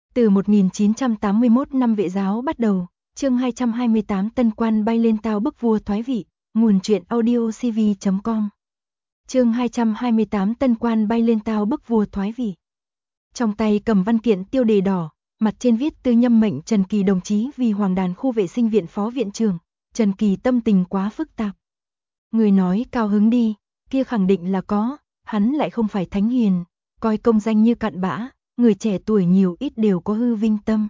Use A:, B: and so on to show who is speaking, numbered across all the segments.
A: Từ 1981 năm Vệ giáo bắt đầu, chương 228 Tân quan bay lên tao bức vua thoái vị, nguồn truyện audio cv.com. Chương 228 Tân quan bay lên tao bức vua thoái vị. Trong tay cầm văn kiện tiêu đề đỏ, mặt trên viết tư nhâm mệnh Trần Kỳ đồng chí vì Hoàng Đàn khu vệ sinh viện phó viện trưởng. Trần Kỳ tâm tình quá phức tạp. Người nói cao hứng đi, kia khẳng định là có, hắn lại không phải thánh hiền, coi công danh như cặn bã. Người trẻ tuổi nhiều ít đều có hư vinh tâm.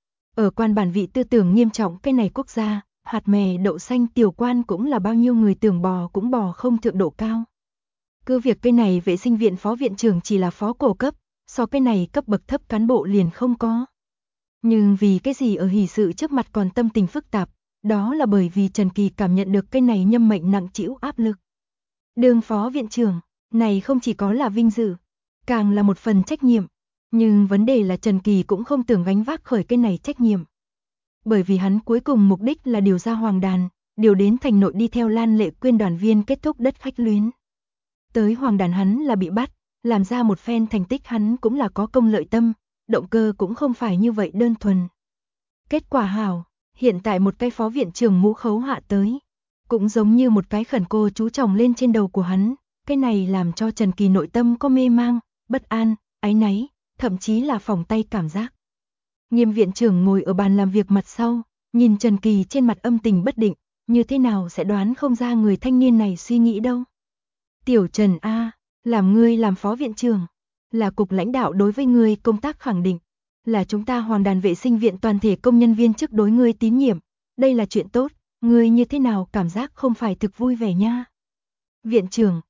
A: Ở quan bản vị tư tưởng nghiêm trọng cái này quốc gia, hạt mè đậu xanh tiểu quan cũng là bao nhiêu người tưởng bò cũng bò không thượng độ cao. Cứ việc cái này vệ sinh viện phó viện trưởng chỉ là phó cổ cấp, so cái này cấp bậc thấp cán bộ liền không có. Nhưng vì cái gì ở hỷ sự trước mặt còn tâm tình phức tạp, đó là bởi vì Trần Kỳ cảm nhận được cái này nhâm mệnh nặng trĩu áp lực. Đương phó viện trưởng, này không chỉ có là vinh dự, càng là một phần trách nhiệm. Nhưng vấn đề là Trần Kỳ cũng không tưởng gánh vác khởi cái này trách nhiệm. Bởi vì hắn cuối cùng mục đích là điều ra Hoàng Đàn, điều đến thành nội đi theo Lan Lệ Quyên đoàn viên kết thúc đất khách luyến. Tới Hoàng Đàn hắn là bị bắt, làm ra một phen thành tích hắn cũng là có công lợi tâm, động cơ cũng không phải như vậy đơn thuần. Kết quả hảo, hiện tại một cái phó viện trưởng mũ khấu hạ tới, cũng giống như một cái khẩn cô chú chồng lên trên đầu của hắn, cái này làm cho Trần Kỳ nội tâm có mê mang, bất an, áy náy, thậm chí là phỏng tay cảm giác. Nghiêm viện trưởng ngồi ở bàn làm việc mặt sau, nhìn Trần Kỳ trên mặt âm tình bất định, như thế nào sẽ đoán không ra người thanh niên này suy nghĩ đâu. Tiểu Trần A, làm ngươi làm phó viện trưởng, là cục lãnh đạo đối với ngươi công tác khẳng định, là chúng ta Hoàng Đàn vệ sinh viện toàn thể công nhân viên chức đối ngươi tín nhiệm, đây là chuyện tốt, ngươi như thế nào cảm giác không phải thực vui vẻ nha. Viện trưởng,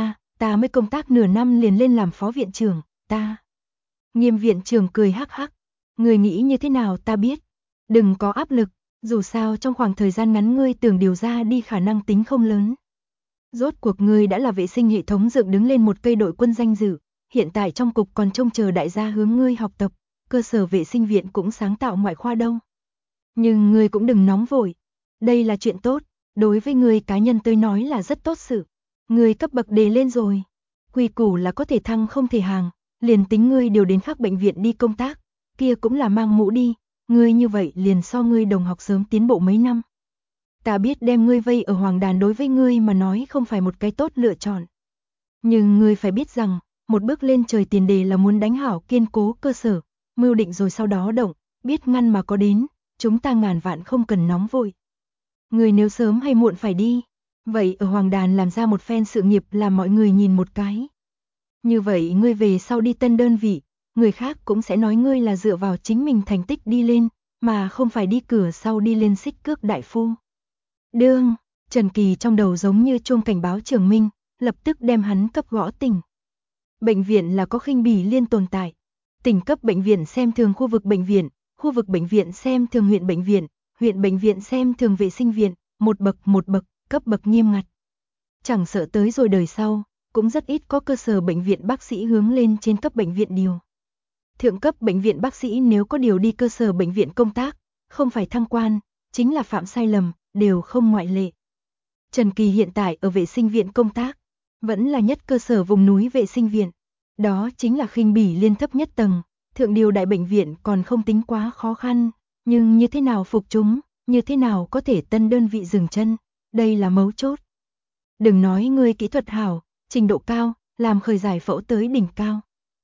A: ta mới công tác nửa năm liền lên làm phó viện trưởng, ta. Nghiêm viện trưởng cười hắc hắc, người nghĩ như thế nào ta biết, đừng có áp lực, dù sao trong khoảng thời gian ngắn ngươi tưởng điều ra đi khả năng tính không lớn. Rốt cuộc ngươi đã là vệ sinh hệ thống dựng đứng lên một cây đội quân danh dự, hiện tại trong cục còn trông chờ đại gia hướng ngươi học tập, cơ sở vệ sinh viện cũng sáng tạo ngoại khoa đâu. Nhưng ngươi cũng đừng nóng vội, đây là chuyện tốt, đối với ngươi cá nhân tôi nói là rất tốt sự. Ngươi cấp bậc đề lên rồi, quy củ là có thể thăng không thể hàng. Liền tính ngươi điều đến khác bệnh viện đi công tác, kia cũng là mang mũ đi, ngươi như vậy liền so ngươi đồng học sớm tiến bộ mấy năm. Ta biết đem ngươi vây ở Hoàng Đàn đối với ngươi mà nói không phải một cái tốt lựa chọn. Nhưng ngươi phải biết rằng, một bước lên trời tiền đề là muốn đánh hảo kiên cố cơ sở, mưu định rồi sau đó động, biết ngăn mà có đến, chúng ta ngàn vạn không cần nóng vội. Ngươi nếu sớm hay muộn phải đi, vậy ở Hoàng Đàn làm ra một phen sự nghiệp làm mọi người nhìn một cái. Như vậy ngươi về sau đi tân đơn vị, người khác cũng sẽ nói ngươi là dựa vào chính mình thành tích đi lên, mà không phải đi cửa sau đi lên xích cước đại phu. Đương, Trần Kỳ trong đầu giống như chuông cảnh báo Trường Minh, lập tức đem hắn cấp gõ tỉnh. Bệnh viện là có khinh bỉ liên tồn tại. Tỉnh cấp bệnh viện xem thường khu vực bệnh viện xem thường huyện bệnh viện xem thường vệ sinh viện, một bậc, cấp bậc nghiêm ngặt. Chẳng sợ tới rồi đời sau, cũng rất ít có cơ sở bệnh viện bác sĩ hướng lên trên cấp bệnh viện điều. Thượng cấp bệnh viện bác sĩ nếu có điều đi cơ sở bệnh viện công tác, không phải thăng quan, chính là phạm sai lầm, đều không ngoại lệ. Trần Kỳ hiện tại ở vệ sinh viện công tác, vẫn là nhất cơ sở vùng núi vệ sinh viện. Đó chính là khinh bỉ liên thấp nhất tầng, thượng điều đại bệnh viện còn không tính quá khó khăn, nhưng như thế nào phục chúng, như thế nào có thể tân đơn vị dừng chân, đây là mấu chốt. Đừng nói ngươi kỹ thuật hảo, trình độ cao, làm khởi giải phẫu tới đỉnh cao.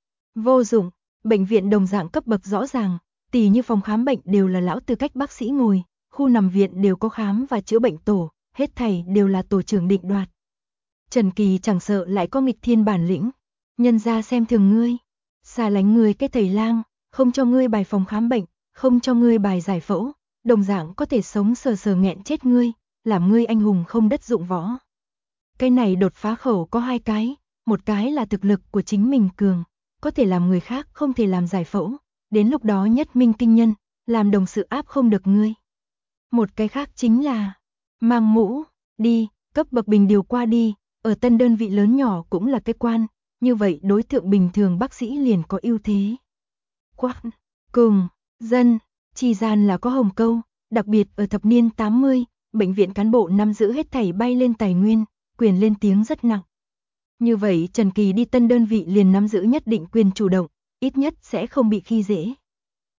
A: Vô dụng, bệnh viện đồng dạng cấp bậc rõ ràng, tỉ như phòng khám bệnh đều là lão tư cách bác sĩ ngồi, khu nằm viện đều có khám và chữa bệnh tổ, hết thảy đều là tổ trưởng định đoạt. Trần Kỳ chẳng sợ lại có nghịch thiên bản lĩnh, nhân ra xem thường ngươi, xa lánh ngươi cái thầy lang, không cho ngươi bài phòng khám bệnh, không cho ngươi bài giải phẫu, đồng dạng có thể sống sờ sờ nghẹn chết ngươi, làm ngươi anh hùng không đất dụng võ. Cái này đột phá khẩu có hai cái, một cái là thực lực của chính mình cường, có thể làm người khác không thể làm giải phẫu, đến lúc đó nhất minh kinh nhân, làm đồng sự áp không được ngươi. Một cái khác chính là mang mũ, đi, cấp bậc bình điều qua đi, ở tân đơn vị lớn nhỏ cũng là cái quan, như vậy đối tượng bình thường bác sĩ liền có ưu thế. Quan, cùng, dân, chi gian là có hồng câu, đặc biệt ở thập niên 80, bệnh viện cán bộ nắm giữ hết thảy bay lên tài nguyên, quyền lên tiếng rất nặng. Như vậy Trần Kỳ đi tân đơn vị liền nắm giữ nhất định quyền chủ động, ít nhất sẽ không bị khi dễ.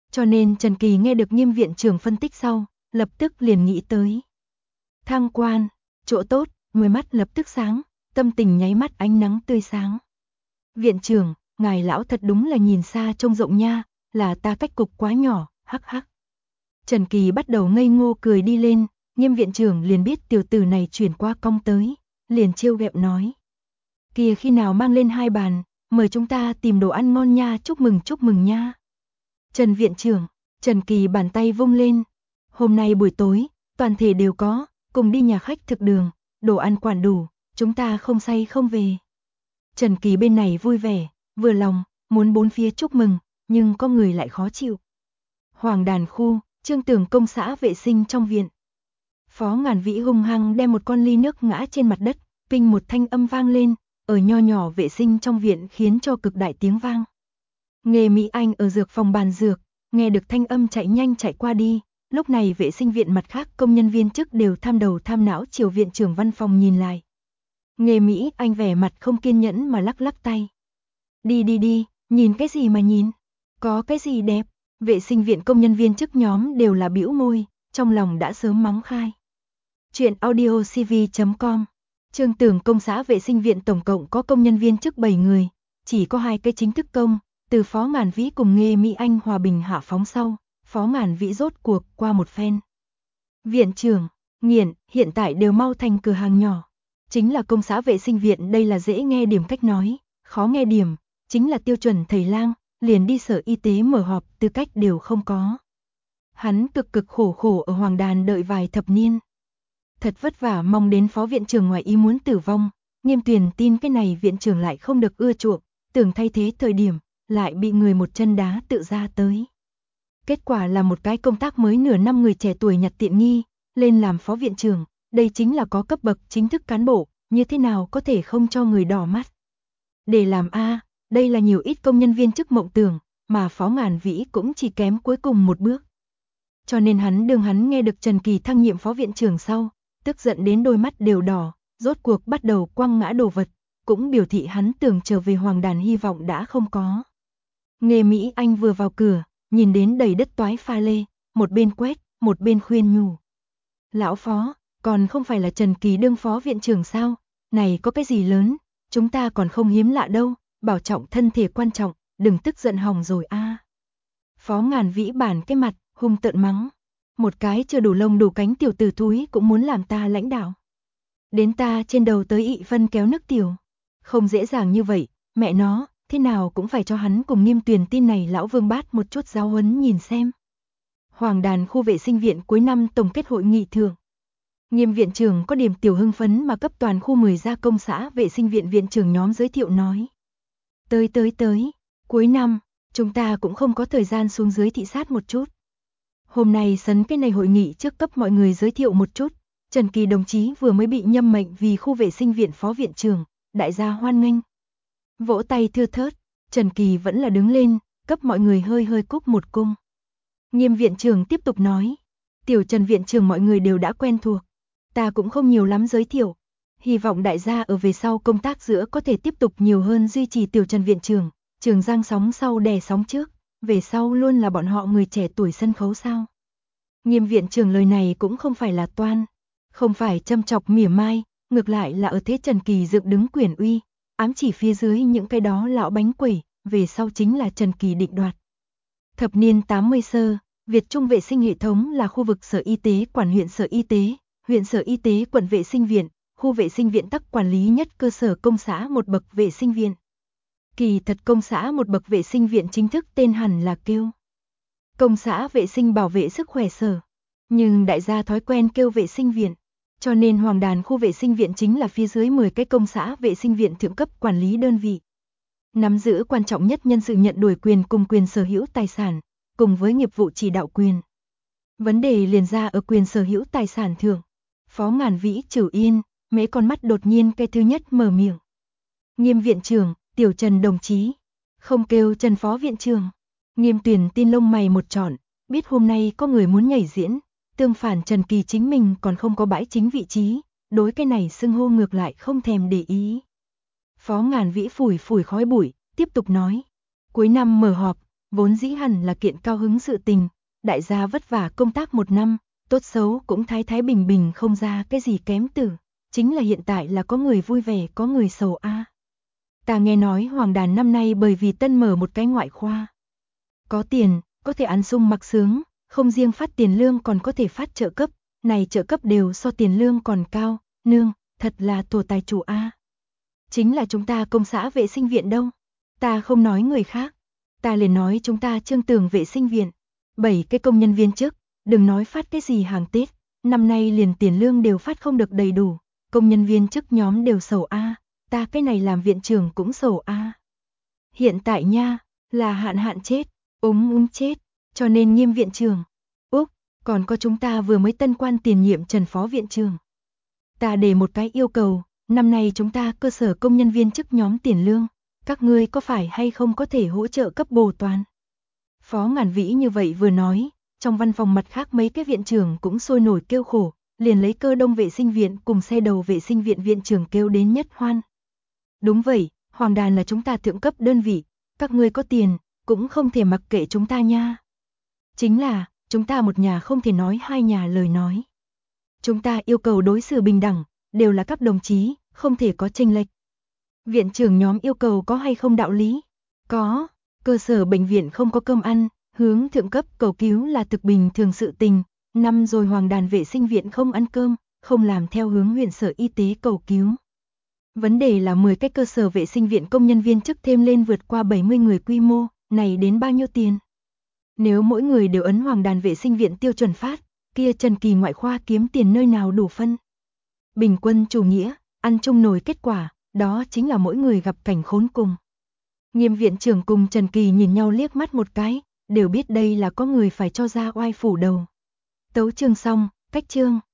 A: Cho nên Trần Kỳ nghe được Nghiêm viện trưởng phân tích sau, lập tức liền nghĩ tới thăng quan, chỗ tốt, đôi mắt lập tức sáng, tâm tình nháy mắt ánh nắng tươi sáng. Viện trưởng, ngài lão thật đúng là nhìn xa trông rộng nha, là ta cách cục quá nhỏ, hắc hắc. Trần Kỳ bắt đầu ngây ngô cười đi lên, Nghiêm viện trưởng liền biết tiểu tử này chuyển qua cong tới, liền trêu ghẹo nói. Kìa khi nào mang lên 2 bàn, mời chúng ta tìm đồ ăn ngon nha, chúc mừng nha. Trần viện trưởng, Trần Kỳ bàn tay vung lên. Hôm nay buổi tối, toàn thể đều có, cùng đi nhà khách thực đường, đồ ăn quản đủ, chúng ta không say không về. Trần Kỳ bên này vui vẻ, vừa lòng, muốn bốn phía chúc mừng, nhưng có người lại khó chịu. Hoàng Đàn khu, Trương Tường công xã vệ sinh trong viện. Phó Ngàn Vĩ hung hăng đem một con ly nước ngã trên mặt đất, pinh một thanh âm vang lên, ở nho nhỏ vệ sinh trong viện khiến cho cực đại tiếng vang. Nghề Mỹ Anh ở dược phòng bàn dược, nghe được thanh âm chạy nhanh chạy qua đi, lúc này vệ sinh viện mặt khác công nhân viên chức đều tham đầu tham não chiều viện trưởng văn phòng nhìn lại. Nghề Mỹ Anh vẻ mặt không kiên nhẫn mà lắc lắc tay. Đi, nhìn cái gì mà nhìn, có cái gì đẹp, vệ sinh viện công nhân viên chức nhóm đều là bĩu môi, trong lòng đã sớm mắng khai. Chuyện audiocv.com. Trương Tường công xã vệ sinh viện tổng cộng có công nhân viên chức 7 người, chỉ có 2 cái chính thức công, từ Phó Ngàn Vĩ cùng Nghề Mỹ Anh hòa bình hạ phóng sau, Phó Ngàn Vĩ rốt cuộc qua một phen. Viện trưởng, nghiện, hiện tại đều mau thành cửa hàng nhỏ. Chính là công xã vệ sinh viện, đây là dễ nghe điểm cách nói, khó nghe điểm, chính là tiêu chuẩn thầy lang, liền đi sở y tế mở họp tư cách đều không có. Hắn cực khổ ở Hoàng Đàn đợi vài thập niên. Thật vất vả mong đến phó viện trưởng ngoài ý muốn tử vong, Nghiêm Tuyền tin cái này viện trưởng lại không được ưa chuộng, tưởng thay thế thời điểm, lại bị người một chân đá tự ra tới. Kết quả là một cái công tác mới nửa năm người trẻ tuổi nhặt tiện nghi, lên làm phó viện trưởng, đây chính là có cấp bậc chính thức cán bộ, như thế nào có thể không cho người đỏ mắt. Để làm đây là nhiều ít công nhân viên chức mộng tưởng, mà Phó Ngàn Vĩ cũng chỉ kém cuối cùng một bước. Cho nên hắn nghe được Trần Kỳ thăng nhiệm phó viện trưởng sau, tức giận đến đôi mắt đều đỏ, rốt cuộc bắt đầu quăng ngã đồ vật, cũng biểu thị hắn tưởng trở về Hoàng Đàn hy vọng đã không có. Nghề Mỹ Anh vừa vào cửa, nhìn đến đầy đất toái pha lê, một bên quét, một bên khuyên nhủ. Lão Phó, còn không phải là Trần Kỳ đương phó viện trưởng sao, này có cái gì lớn, chúng ta còn không hiếm lạ đâu, bảo trọng thân thể quan trọng, đừng tức giận hỏng rồi Phó Ngàn Vĩ bản cái mặt, hung tợn mắng. Một cái chưa đủ lông đủ cánh tiểu tử thúi cũng muốn làm ta lãnh đạo. Đến ta trên đầu tới ị phân kéo nước tiểu. Không dễ dàng như vậy, mẹ nó, thế nào cũng phải cho hắn cùng Nghiêm Tuyền tin này lão Vương Bát một chút giáo huấn nhìn xem. Hoàng Đàn khu vệ sinh viện cuối năm tổng kết hội nghị thường. Nghiêm viện trưởng có điểm tiểu hưng phấn mà cấp toàn khu 10 gia công xã vệ sinh viện viện trưởng nhóm giới thiệu nói. Tới, cuối năm, chúng ta cũng không có thời gian xuống dưới thị sát một chút. Hôm nay sấn cái này hội nghị trước cấp mọi người giới thiệu một chút, Trần Kỳ đồng chí vừa mới bị nhâm mệnh vì khu vệ sinh viện phó viện trưởng, đại gia hoan nghênh. Vỗ tay thưa thớt, Trần Kỳ vẫn là đứng lên, cấp mọi người hơi cúc một cung. Nghiêm viện trưởng tiếp tục nói, tiểu Trần viện trưởng mọi người đều đã quen thuộc, ta cũng không nhiều lắm giới thiệu, hy vọng đại gia ở về sau công tác giữa có thể tiếp tục nhiều hơn duy trì tiểu Trần viện trưởng, Trường Giang sóng sau đè sóng trước, về sau luôn là bọn họ người trẻ tuổi sân khấu sao. Nghiêm viện trưởng lời này cũng không phải là toan, không phải châm chọc mỉa mai, ngược lại là ở thế Trần Kỳ dựng đứng quyền uy, ám chỉ phía dưới những cái đó lão bánh quẩy, về sau chính là Trần Kỳ định đoạt. Thập niên 80 sơ, Việt Trung vệ sinh hệ thống là khu vực sở y tế quản huyện sở y tế quận vệ sinh viện, khu vệ sinh viện tắc quản lý nhất cơ sở công xã một bậc vệ sinh viện. Kỳ thật công xã một bậc vệ sinh viện chính thức tên hẳn là kêu công xã vệ sinh bảo vệ sức khỏe sở, nhưng đại gia thói quen kêu vệ sinh viện, cho nên Hoàng Đàn khu vệ sinh viện chính là phía dưới 10 cái công xã vệ sinh viện thượng cấp quản lý đơn vị. Nắm giữ quan trọng nhất nhân sự nhận đổi quyền cùng quyền sở hữu tài sản, cùng với nghiệp vụ chỉ đạo quyền. Vấn đề liền ra ở quyền sở hữu tài sản thượng. Phó Ngàn Vĩ trừ yên, mấy con mắt đột nhiên cái thứ nhất mở miệng. Nghiêm viện trưởng, tiểu Trần đồng chí, không kêu Trần phó viện trưởng. Nghiêm Tuyền tin lông mày một trọn, biết hôm nay có người muốn nhảy diễn, tương phản Trần Kỳ chính mình còn không có bãi chính vị trí, đối cái này xưng hô ngược lại không thèm để ý. Phó Ngàn Vĩ phủi khói bụi, tiếp tục nói, cuối năm mở họp, Vốn dĩ hẳn là kiện cao hứng sự tình, đại gia vất vả công tác 1 năm, tốt xấu cũng thái thái bình bình không ra cái gì kém tử, chính là hiện tại là có người vui vẻ có người sầu a. Ta nghe nói Hoàng Đàn năm nay bởi vì tân mở một cái ngoại khoa. Có tiền, có thể ăn sung mặc sướng, không riêng phát tiền lương còn có thể phát trợ cấp, này trợ cấp đều so tiền lương còn cao, nương, thật là tổ tài chủ a. Chính là chúng ta công xã vệ sinh viện đâu. Ta không nói người khác, ta liền nói chúng ta Trương Tường vệ sinh viện, 7 cái công nhân viên chức, đừng nói phát cái gì hàng Tết, năm nay liền tiền lương đều phát không được đầy đủ, công nhân viên chức nhóm đều sầu a, ta cái này làm viện trưởng cũng sầu a. Hiện tại nha, là hạn chết, chết, cho nên Nghiêm viện trưởng. Úc, còn có chúng ta vừa mới tân quan tiền nhiệm Trần phó viện trưởng. Ta đề một cái yêu cầu, năm nay chúng ta cơ sở công nhân viên chức nhóm tiền lương, các ngươi có phải hay không có thể hỗ trợ cấp bổ toàn? Phó Ngàn Vĩ như vậy vừa nói, trong văn phòng mặt khác mấy cái viện trưởng cũng sôi nổi kêu khổ, liền lấy Cơ Đông vệ sinh viện cùng xe đầu vệ sinh viện viện trưởng kêu đến nhất hoan. Đúng vậy, Hoàng Đàn là chúng ta thượng cấp đơn vị, các ngươi có tiền, cũng không thể mặc kệ chúng ta nha. Chính là, chúng ta một nhà không thể nói hai nhà lời nói. Chúng ta yêu cầu đối xử bình đẳng, đều là các đồng chí, không thể có chênh lệch. Viện trưởng nhóm yêu cầu có hay không đạo lý? Có, cơ sở bệnh viện không có cơm ăn, hướng thượng cấp cầu cứu là thực bình thường sự tình, năm rồi Hoàng Đàn vệ sinh viện không ăn cơm, không làm theo hướng huyện sở y tế cầu cứu. Vấn đề là 10 cái cơ sở vệ sinh viện công nhân viên chức thêm lên vượt qua 70 người quy mô, này đến bao nhiêu tiền? Nếu mỗi người đều ấn Hoàng Đàn vệ sinh viện tiêu chuẩn phát, kia Trần Kỳ ngoại khoa kiếm tiền nơi nào đủ phân? Bình quân chủ nghĩa, ăn chung nổi kết quả, đó chính là mỗi người gặp cảnh khốn cùng. Nghiêm viện trưởng cùng Trần Kỳ nhìn nhau liếc mắt một cái, đều biết đây là có người phải cho ra oai phủ đầu. Tấu chương xong, cách chương.